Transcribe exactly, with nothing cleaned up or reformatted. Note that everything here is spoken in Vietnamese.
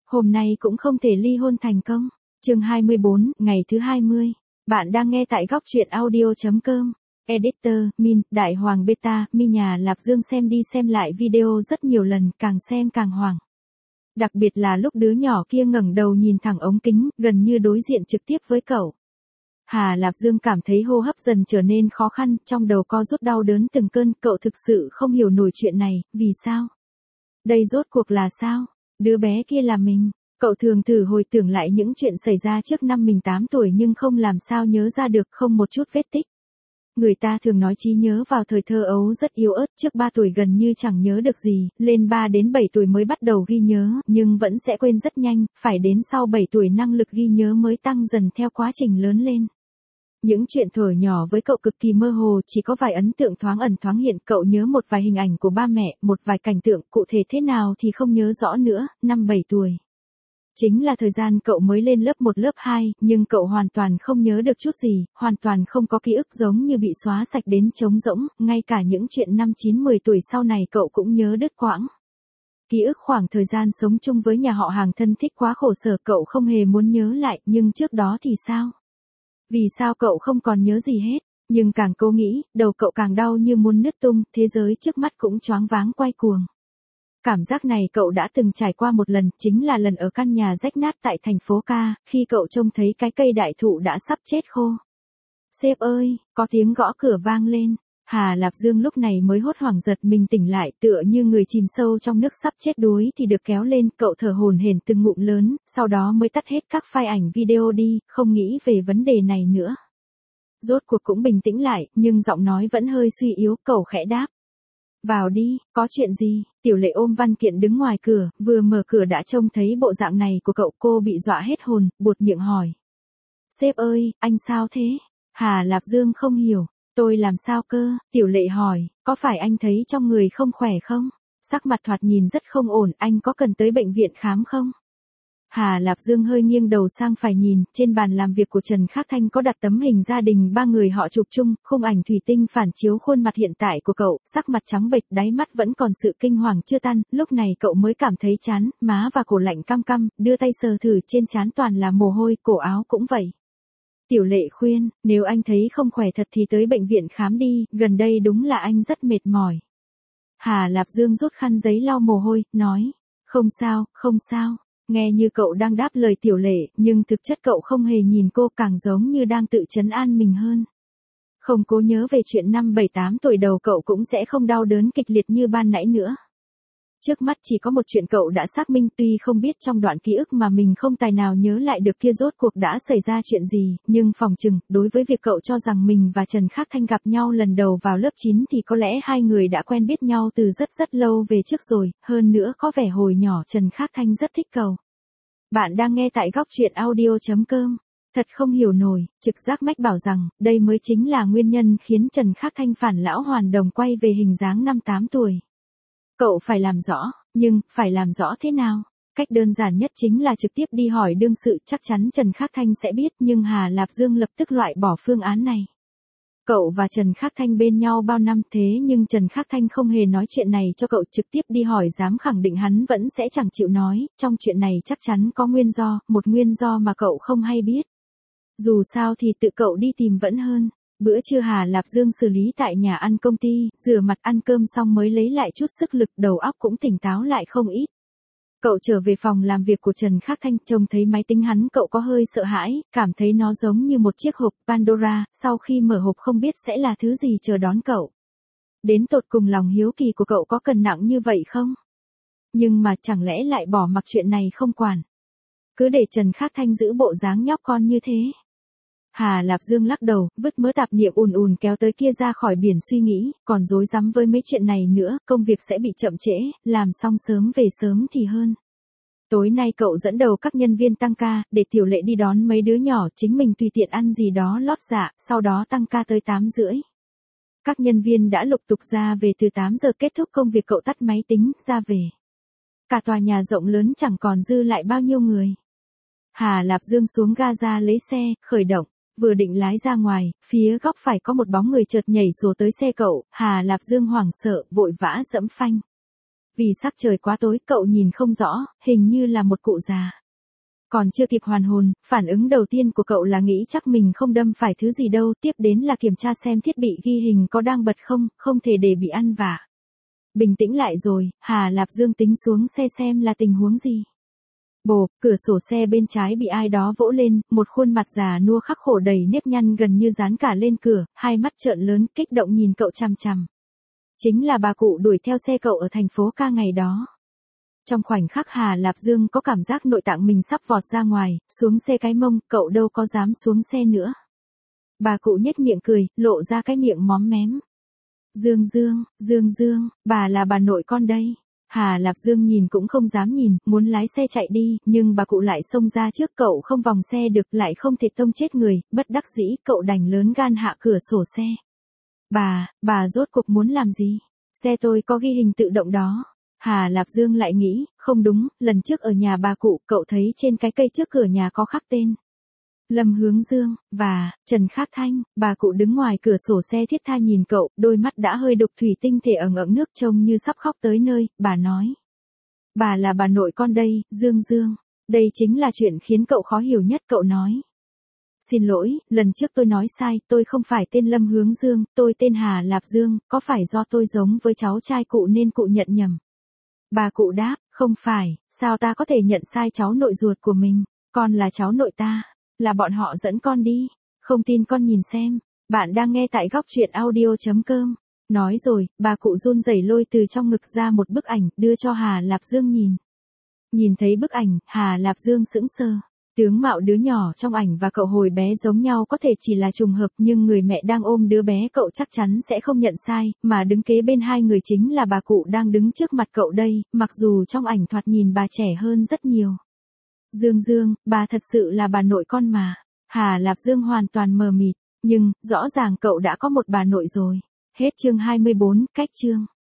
Hôm nay cũng không thể ly hôn thành công. Chương hai mươi bốn, ngày thứ hai mươi. Bạn đang nghe tại góc truyện audio chấm com. Editor, Min, Đại Hoàng Beta, Mi nhà Lạp Dương xem đi xem lại video rất nhiều lần, càng xem càng hoảng. Đặc biệt là lúc đứa nhỏ kia ngẩng đầu nhìn thẳng ống kính, gần như đối diện trực tiếp với cậu. Hà Lạp Dương cảm thấy hô hấp dần trở nên khó khăn, trong đầu co rút đau đớn từng cơn, cậu thực sự không hiểu nổi chuyện này, vì sao? Đây rốt cuộc là sao? Đứa bé kia là mình. Cậu thường thử hồi tưởng lại những chuyện xảy ra trước năm mình tám tuổi nhưng không làm sao nhớ ra được, không một chút vết tích. Người ta thường nói trí nhớ vào thời thơ ấu rất yếu ớt, trước ba tuổi gần như chẳng nhớ được gì, lên ba đến bảy tuổi mới bắt đầu ghi nhớ, nhưng vẫn sẽ quên rất nhanh, phải đến sau bảy tuổi năng lực ghi nhớ mới tăng dần theo quá trình lớn lên. Những chuyện thuở nhỏ với cậu cực kỳ mơ hồ, chỉ có vài ấn tượng thoáng ẩn thoáng hiện, cậu nhớ một vài hình ảnh của ba mẹ, một vài cảnh tượng, cụ thể thế nào thì không nhớ rõ nữa, năm bảy tuổi. Chính là thời gian cậu mới lên lớp một lớp hai, nhưng cậu hoàn toàn không nhớ được chút gì, hoàn toàn không có ký ức, giống như bị xóa sạch đến trống rỗng, ngay cả những chuyện năm chín mười tuổi sau này cậu cũng nhớ đứt quãng. Ký ức khoảng thời gian sống chung với nhà họ hàng thân thích quá khổ sở, cậu không hề muốn nhớ lại, nhưng trước đó thì sao? Vì sao cậu không còn nhớ gì hết? Nhưng càng cố nghĩ, đầu cậu càng đau như muốn nứt tung, thế giới trước mắt cũng choáng váng quay cuồng. Cảm giác này cậu đã từng trải qua một lần, chính là lần ở căn nhà rách nát tại thành phố Ca, khi cậu trông thấy cái cây đại thụ đã sắp chết khô. Sếp ơi, có tiếng gõ cửa vang lên. Hà Lạp Dương lúc này mới hốt hoảng giật mình tỉnh lại, tựa như người chìm sâu trong nước sắp chết đuối thì được kéo lên, cậu thở hổn hển từng ngụm lớn, sau đó mới tắt hết các file ảnh video đi, không nghĩ về vấn đề này nữa. Rốt cuộc cũng bình tĩnh lại, nhưng giọng nói vẫn hơi suy yếu, cậu khẽ đáp. Vào đi, có chuyện gì? Tiểu Lệ ôm văn kiện đứng ngoài cửa, vừa mở cửa đã trông thấy bộ dạng này của cậu, cô bị dọa hết hồn, buột miệng hỏi. Sếp ơi, anh sao thế? Hà Lạp Dương không hiểu. Tôi làm sao cơ? Tiểu Lệ hỏi, có phải anh thấy trong người không khỏe không? Sắc mặt thoạt nhìn rất không ổn, anh có cần tới bệnh viện khám không? Hà Lạp Dương hơi nghiêng đầu sang phải nhìn, trên bàn làm việc của Trần Khắc Thanh có đặt tấm hình gia đình ba người họ chụp chung, khung ảnh thủy tinh phản chiếu khuôn mặt hiện tại của cậu, sắc mặt trắng bệch, đáy mắt vẫn còn sự kinh hoàng chưa tan, lúc này cậu mới cảm thấy chán, má và cổ lạnh căm căm, đưa tay sờ thử, trên trán toàn là mồ hôi, cổ áo cũng vậy. Tiểu Lệ khuyên, nếu anh thấy không khỏe thật thì tới bệnh viện khám đi, gần đây đúng là anh rất mệt mỏi. Hà Lạp Dương rút khăn giấy lau mồ hôi, nói, không sao, không sao. Nghe như cậu đang đáp lời Tiểu Lệ, nhưng thực chất cậu không hề nhìn cô, càng giống như đang tự trấn an mình hơn. Không cố nhớ về chuyện năm bảy tám tuổi đầu cậu cũng sẽ không đau đớn kịch liệt như ban nãy nữa. Trước mắt chỉ có một chuyện cậu đã xác minh, tuy không biết trong đoạn ký ức mà mình không tài nào nhớ lại được kia rốt cuộc đã xảy ra chuyện gì, nhưng phòng chừng, đối với việc cậu cho rằng mình và Trần Khắc Thanh gặp nhau lần đầu vào lớp chín thì có lẽ hai người đã quen biết nhau từ rất rất lâu về trước rồi, hơn nữa có vẻ hồi nhỏ Trần Khắc Thanh rất thích cậu. Bạn đang nghe tại góc truyện audio chấm com. Thật không hiểu nổi, trực giác mách bảo rằng, đây mới chính là nguyên nhân khiến Trần Khắc Thanh phản lão hoàn đồng quay về hình dáng năm tám tuổi. Cậu phải làm rõ, nhưng, phải làm rõ thế nào? Cách đơn giản nhất chính là trực tiếp đi hỏi đương sự, chắc chắn Trần Khắc Thanh sẽ biết, nhưng Hà Lạp Dương lập tức loại bỏ phương án này. Cậu và Trần Khắc Thanh bên nhau bao năm thế nhưng Trần Khắc Thanh không hề nói chuyện này cho cậu, trực tiếp đi hỏi dám khẳng định hắn vẫn sẽ chẳng chịu nói, trong chuyện này chắc chắn có nguyên do, một nguyên do mà cậu không hay biết. Dù sao thì tự cậu đi tìm vẫn hơn. Bữa trưa Hà Lạp Dương xử lý tại nhà ăn công ty, rửa mặt ăn cơm xong mới lấy lại chút sức lực, đầu óc cũng tỉnh táo lại không ít. Cậu trở về phòng làm việc của Trần Khắc Thanh, trông thấy máy tính hắn cậu có hơi sợ hãi, cảm thấy nó giống như một chiếc hộp Pandora, sau khi mở hộp không biết sẽ là thứ gì chờ đón cậu. Đến tột cùng lòng hiếu kỳ của cậu có cần nặng như vậy không? Nhưng mà chẳng lẽ lại bỏ mặc chuyện này không quản? Cứ để Trần Khắc Thanh giữ bộ dáng nhóc con như thế? Hà Lạp Dương lắc đầu, vứt mớ tạp niệm ùn ùn kéo tới kia ra khỏi biển suy nghĩ, còn rối rắm với mấy chuyện này nữa, công việc sẽ bị chậm trễ, làm xong sớm về sớm thì hơn. Tối nay cậu dẫn đầu các nhân viên tăng ca, để Tiểu Lệ đi đón mấy đứa nhỏ, chính mình tùy tiện ăn gì đó lót dạ, sau đó tăng ca tới tám rưỡi. Các nhân viên đã lục tục ra về từ tám giờ, kết thúc công việc cậu tắt máy tính, ra về. Cả tòa nhà rộng lớn chẳng còn dư lại bao nhiêu người. Hà Lạp Dương xuống ga ra lấy xe, khởi động. Vừa định lái ra ngoài, phía góc phải có một bóng người chợt nhảy sổ tới xe cậu, Hà Lạp Dương hoảng sợ, vội vã giẫm phanh. Vì sắc trời quá tối, cậu nhìn không rõ, hình như là một cụ già. Còn chưa kịp hoàn hồn, phản ứng đầu tiên của cậu là nghĩ chắc mình không đâm phải thứ gì đâu, tiếp đến là kiểm tra xem thiết bị ghi hình có đang bật không, không thể để bị ăn vạ. Bình tĩnh lại rồi, Hà Lạp Dương tính xuống xe xem là tình huống gì. Bộp, cửa sổ xe bên trái bị ai đó vỗ lên, một khuôn mặt già nua khắc khổ đầy nếp nhăn gần như dán cả lên cửa, hai mắt trợn lớn kích động nhìn cậu chằm chằm. Chính là bà cụ đuổi theo xe cậu ở thành phố ca ngày đó. Trong khoảnh khắc Hà Lạp Dương có cảm giác nội tạng mình sắp vọt ra ngoài, xuống xe cái mông, cậu đâu có dám xuống xe nữa. Bà cụ nhếch miệng cười, lộ ra cái miệng móm mém. Dương Dương, Dương Dương, bà là bà nội con đây. Hà Lạp Dương nhìn cũng không dám nhìn, muốn lái xe chạy đi, nhưng bà cụ lại xông ra trước cậu không vòng xe được, lại không thể tông chết người, bất đắc dĩ cậu đành lớn gan hạ cửa sổ xe. Bà, bà rốt cuộc muốn làm gì? Xe tôi có ghi hình tự động đó. Hà Lạp Dương lại nghĩ, không đúng, lần trước ở nhà bà cụ, cậu thấy trên cái cây trước cửa nhà có khắc tên Lâm Hướng Dương, và Trần Khắc Thanh. Bà cụ đứng ngoài cửa sổ xe thiết tha nhìn cậu, đôi mắt đã hơi đục thủy tinh thể ẩn ẩn nước trông như sắp khóc tới nơi, bà nói. Bà là bà nội con đây, Dương Dương. Đây chính là chuyện khiến cậu khó hiểu nhất, cậu nói. Xin lỗi, lần trước tôi nói sai, tôi không phải tên Lâm Hướng Dương, tôi tên Hà Lạp Dương, có phải do tôi giống với cháu trai cụ nên cụ nhận nhầm? Bà cụ đáp, không phải, sao ta có thể nhận sai cháu nội ruột của mình, con là cháu nội ta, là bọn họ dẫn con đi, không tin con nhìn xem, bạn đang nghe tại góc truyện audio chấm com. Nói rồi, bà cụ run rẩy lôi từ trong ngực ra một bức ảnh, đưa cho Hà Lạp Dương nhìn. Nhìn thấy bức ảnh, Hà Lạp Dương sững sờ. Tướng mạo đứa nhỏ trong ảnh và cậu hồi bé giống nhau có thể chỉ là trùng hợp, nhưng người mẹ đang ôm đứa bé cậu chắc chắn sẽ không nhận sai, mà đứng kế bên hai người chính là bà cụ đang đứng trước mặt cậu đây, mặc dù trong ảnh thoạt nhìn bà trẻ hơn rất nhiều. Dương Dương, bà thật sự là bà nội con mà. Hà Lạp Dương hoàn toàn mờ mịt, nhưng, rõ ràng cậu đã có một bà nội rồi. Hết chương hai mươi bốn, cách chương.